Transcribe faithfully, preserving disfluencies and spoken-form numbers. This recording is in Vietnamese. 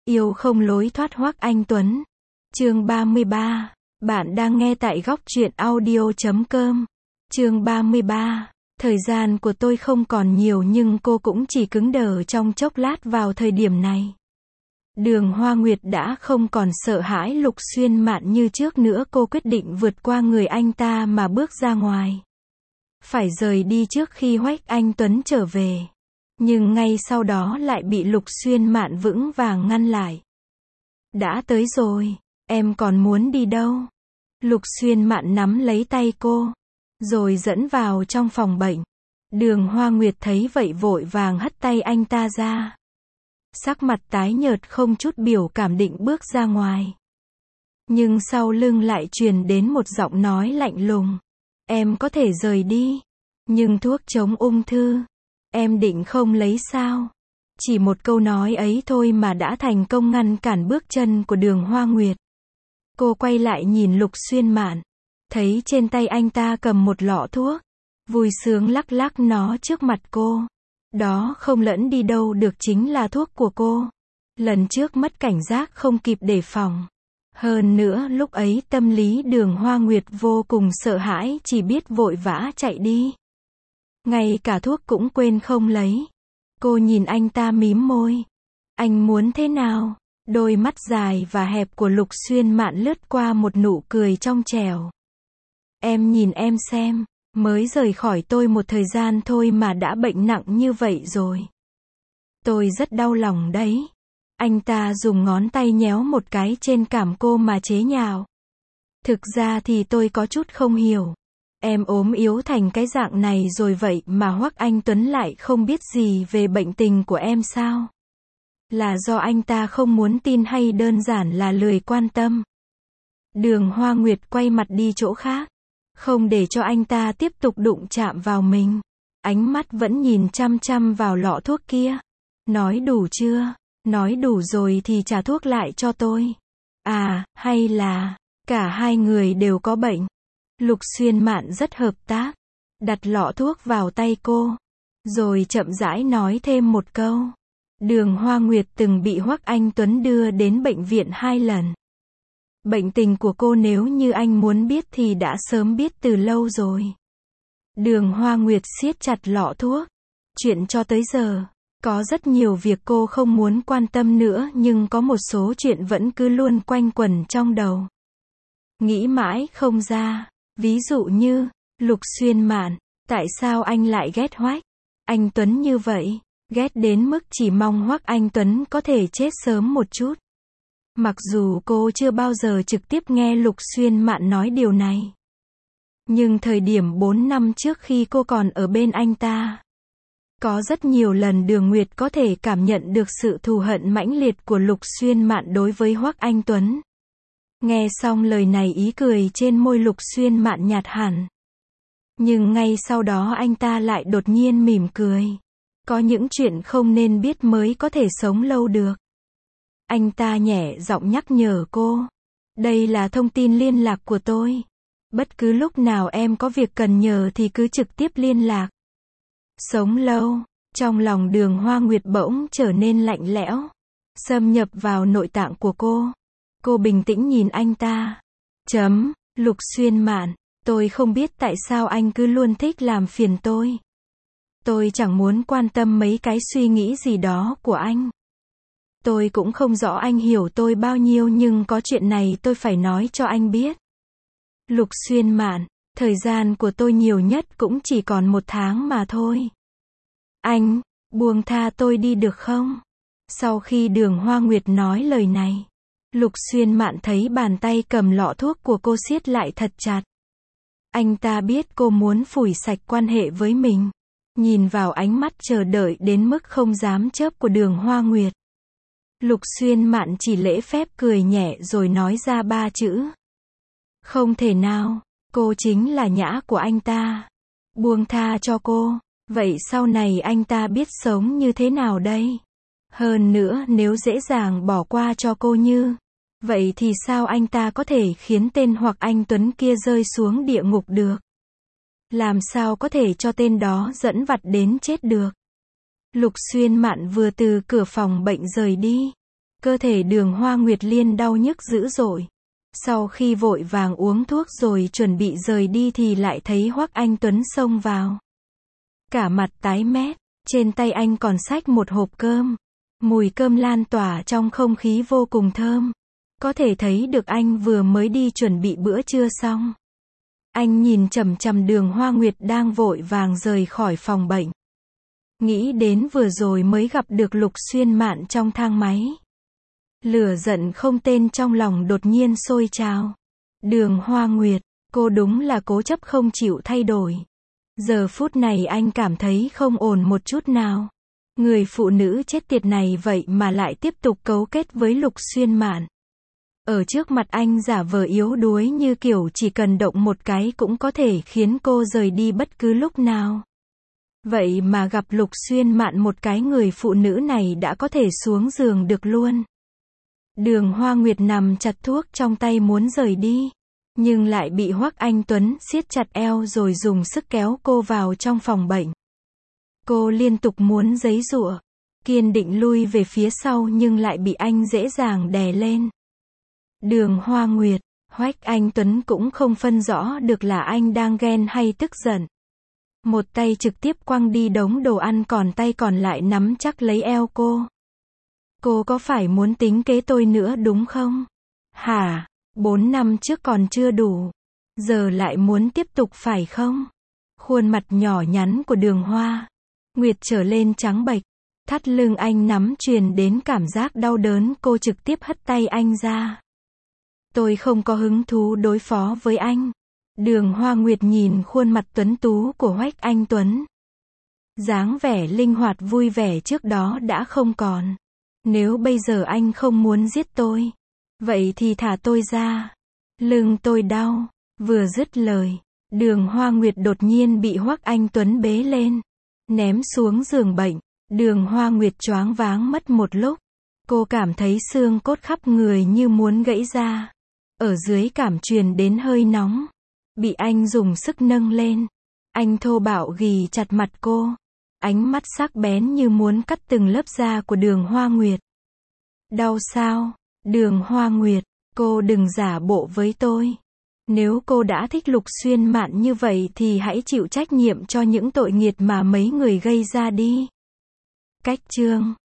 Yêu không lối thoát Hoắc Anh Tuấn. Chương ba mươi ba. Bạn đang nghe tại góc truyện audio chấm com. Chương ba mươi ba. Thời gian của tôi không còn nhiều nhưng cô cũng chỉ cứng đờ trong chốc lát vào thời điểm này. Đường Hoa Nguyệt đã không còn sợ hãi Lục Xuyên Mạn như trước nữa, cô quyết định vượt qua người anh ta mà bước ra ngoài. Phải rời đi trước khi Hoắc Anh Tuấn trở về. Nhưng ngay sau đó lại bị Lục Xuyên Mạn vững vàng ngăn lại. Đã tới rồi, em còn muốn đi đâu? Lục Xuyên Mạn nắm lấy tay cô, rồi dẫn vào trong phòng bệnh. Đường Hoa Nguyệt thấy vậy vội vàng hất tay anh ta ra. Sắc mặt tái nhợt không chút biểu cảm định bước ra ngoài. Nhưng sau lưng lại truyền đến một giọng nói lạnh lùng. Em có thể rời đi, nhưng thuốc chống ung thư, em định không lấy sao? Chỉ một câu nói ấy thôi mà đã thành công ngăn cản bước chân của Đường Hoa Nguyệt. Cô quay lại nhìn Lục Xuyên Mạn, thấy trên tay anh ta cầm một lọ thuốc, vui sướng lắc lắc nó trước mặt cô. Đó không lẫn đi đâu được chính là thuốc của cô. Lần trước mất cảnh giác không kịp đề phòng. Hơn nữa lúc ấy tâm lý Đường Hoa Nguyệt vô cùng sợ hãi, chỉ biết vội vã chạy đi. Ngay cả thuốc cũng quên không lấy. Cô nhìn anh ta mím môi. Anh muốn thế nào? Đôi mắt dài và hẹp của Lục Xuyên Mạn lướt qua một nụ cười trong trẻo. Em nhìn em xem, mới rời khỏi tôi một thời gian thôi mà đã bệnh nặng như vậy rồi. Tôi rất đau lòng đấy. Anh ta dùng ngón tay nhéo một cái trên cằm cô mà chế nhạo. Thực ra thì tôi có chút không hiểu. Em ốm yếu thành cái dạng này rồi vậy mà Hoắc Anh Tuấn lại không biết gì về bệnh tình của em sao? Là do anh ta không muốn tin hay đơn giản là lười quan tâm? Đường Hoa Nguyệt quay mặt đi chỗ khác, không để cho anh ta tiếp tục đụng chạm vào mình. Ánh mắt vẫn nhìn chăm chăm vào lọ thuốc kia. Nói đủ chưa? Nói đủ rồi thì trả thuốc lại cho tôi. À, hay là cả hai người đều có bệnh? Lục Xuyên Mạn rất hợp tác, đặt lọ thuốc vào tay cô, rồi chậm rãi nói thêm một câu. Đường Hoa Nguyệt từng bị Hoắc Anh Tuấn đưa đến bệnh viện hai lần. Bệnh tình của cô nếu như anh muốn biết thì đã sớm biết từ lâu rồi. Đường Hoa Nguyệt siết chặt lọ thuốc. Chuyện cho tới giờ, có rất nhiều việc cô không muốn quan tâm nữa nhưng có một số chuyện vẫn cứ luôn quanh quẩn trong đầu. Nghĩ mãi không ra. Ví dụ như, Lục Xuyên Mạn, tại sao anh lại ghét Hoắc Anh Tuấn như vậy? Ghét đến mức chỉ mong Hoắc Anh Tuấn có thể chết sớm một chút. Mặc dù cô chưa bao giờ trực tiếp nghe Lục Xuyên Mạn nói điều này. Nhưng thời điểm bốn năm trước khi cô còn ở bên anh ta, có rất nhiều lần Đường Nguyệt có thể cảm nhận được sự thù hận mãnh liệt của Lục Xuyên Mạn đối với Hoắc Anh Tuấn. Nghe xong lời này ý cười trên môi Lục Xuyên Mạn nhạt hẳn. Nhưng ngay sau đó anh ta lại đột nhiên mỉm cười. Có những chuyện không nên biết mới có thể sống lâu được. Anh ta nhẹ giọng nhắc nhở cô. Đây là thông tin liên lạc của tôi. Bất cứ lúc nào em có việc cần nhờ thì cứ trực tiếp liên lạc. Sống lâu. Trong lòng Đường Hoa Nguyệt bỗng trở nên lạnh lẽo, xâm nhập vào nội tạng của cô. Cô bình tĩnh nhìn anh ta. Chấm, Lục Xuyên Mạn, tôi không biết tại sao anh cứ luôn thích làm phiền tôi. Tôi chẳng muốn quan tâm mấy cái suy nghĩ gì đó của anh. Tôi cũng không rõ anh hiểu tôi bao nhiêu nhưng có chuyện này tôi phải nói cho anh biết. Lục Xuyên Mạn, thời gian của tôi nhiều nhất cũng chỉ còn một tháng mà thôi. Anh, buông tha tôi đi được không? Sau khi Đường Hoa Nguyệt nói lời này, Lục Xuyên Mạn thấy bàn tay cầm lọ thuốc của cô siết lại thật chặt. Anh ta biết cô muốn phủi sạch quan hệ với mình. Nhìn vào ánh mắt chờ đợi đến mức không dám chớp của Đường Hoa Nguyệt, Lục Xuyên Mạn chỉ lễ phép cười nhẹ rồi nói ra ba chữ. Không thể nào, cô chính là nhã của anh ta. Buông tha cho cô, vậy sau này anh ta biết sống như thế nào đây? Hơn nữa nếu dễ dàng bỏ qua cho cô như vậy thì sao anh ta có thể khiến tên Hoắc Anh Tuấn kia rơi xuống địa ngục được? Làm sao có thể cho tên đó dẫn vặt đến chết được? Lục Xuyên Mạn vừa từ cửa phòng bệnh rời đi. Cơ thể Đường Hoa Nguyệt Liên đau nhức dữ dội. Sau khi vội vàng uống thuốc rồi chuẩn bị rời đi thì lại thấy Hoắc Anh Tuấn xông vào. Cả mặt tái mét, trên tay anh còn xách một hộp cơm. Mùi cơm lan tỏa trong không khí vô cùng thơm. Có thể thấy được anh vừa mới đi chuẩn bị bữa trưa xong. Anh nhìn chằm chằm Đường Hoa Nguyệt đang vội vàng rời khỏi phòng bệnh. Nghĩ đến vừa rồi mới gặp được Lục Xuyên Mạn trong thang máy. Lửa giận không tên trong lòng đột nhiên sôi trào. Đường Hoa Nguyệt, cô đúng là cố chấp không chịu thay đổi. Giờ phút này anh cảm thấy không ổn một chút nào. Người phụ nữ chết tiệt này vậy mà lại tiếp tục cấu kết với Lục Xuyên Mạn. Ở trước mặt anh giả vờ yếu đuối như kiểu chỉ cần động một cái cũng có thể khiến cô rời đi bất cứ lúc nào. Vậy mà gặp Lục Xuyên Mạn một cái người phụ nữ này đã có thể xuống giường được luôn. Đường Hoa Nguyệt nằm chặt thuốc trong tay muốn rời đi. Nhưng lại bị Hoắc Anh Tuấn siết chặt eo rồi dùng sức kéo cô vào trong phòng bệnh. Cô liên tục muốn giãy giụa, kiên định lui về phía sau nhưng lại bị anh dễ dàng đè lên. Đường Hoa Nguyệt, Hoắc Anh Tuấn cũng không phân rõ được là anh đang ghen hay tức giận. Một tay trực tiếp quăng đi đống đồ ăn còn tay còn lại nắm chắc lấy eo cô. Cô có phải muốn tính kế tôi nữa đúng không? Hả? Bốn năm trước còn chưa đủ. Giờ lại muốn tiếp tục phải không? Khuôn mặt nhỏ nhắn của Đường Hoa Nguyệt trở lên trắng bệch. Thắt lưng anh nắm truyền đến cảm giác đau đớn, cô trực tiếp hất tay anh ra. Tôi không có hứng thú đối phó với anh. Đường Hoa Nguyệt nhìn khuôn mặt tuấn tú của Hoắc Anh Tuấn. Dáng vẻ linh hoạt vui vẻ trước đó đã không còn. Nếu bây giờ anh không muốn giết tôi, vậy thì thả tôi ra. Lưng tôi đau. Vừa dứt lời, Đường Hoa Nguyệt đột nhiên bị Hoắc Anh Tuấn bế lên, ném xuống giường bệnh. Đường Hoa Nguyệt choáng váng mất một lúc. Cô cảm thấy xương cốt khắp người như muốn gãy ra. Ở dưới cảm truyền đến hơi nóng. Bị anh dùng sức nâng lên. Anh thô bạo ghì chặt mặt cô. Ánh mắt sắc bén như muốn cắt từng lớp da của Đường Hoa Nguyệt. Đau sao? Đường Hoa Nguyệt, cô đừng giả bộ với tôi. Nếu cô đã thích Lục Xuyên Mạn như vậy thì hãy chịu trách nhiệm cho những tội nghiệt mà mấy người gây ra đi. Cách chương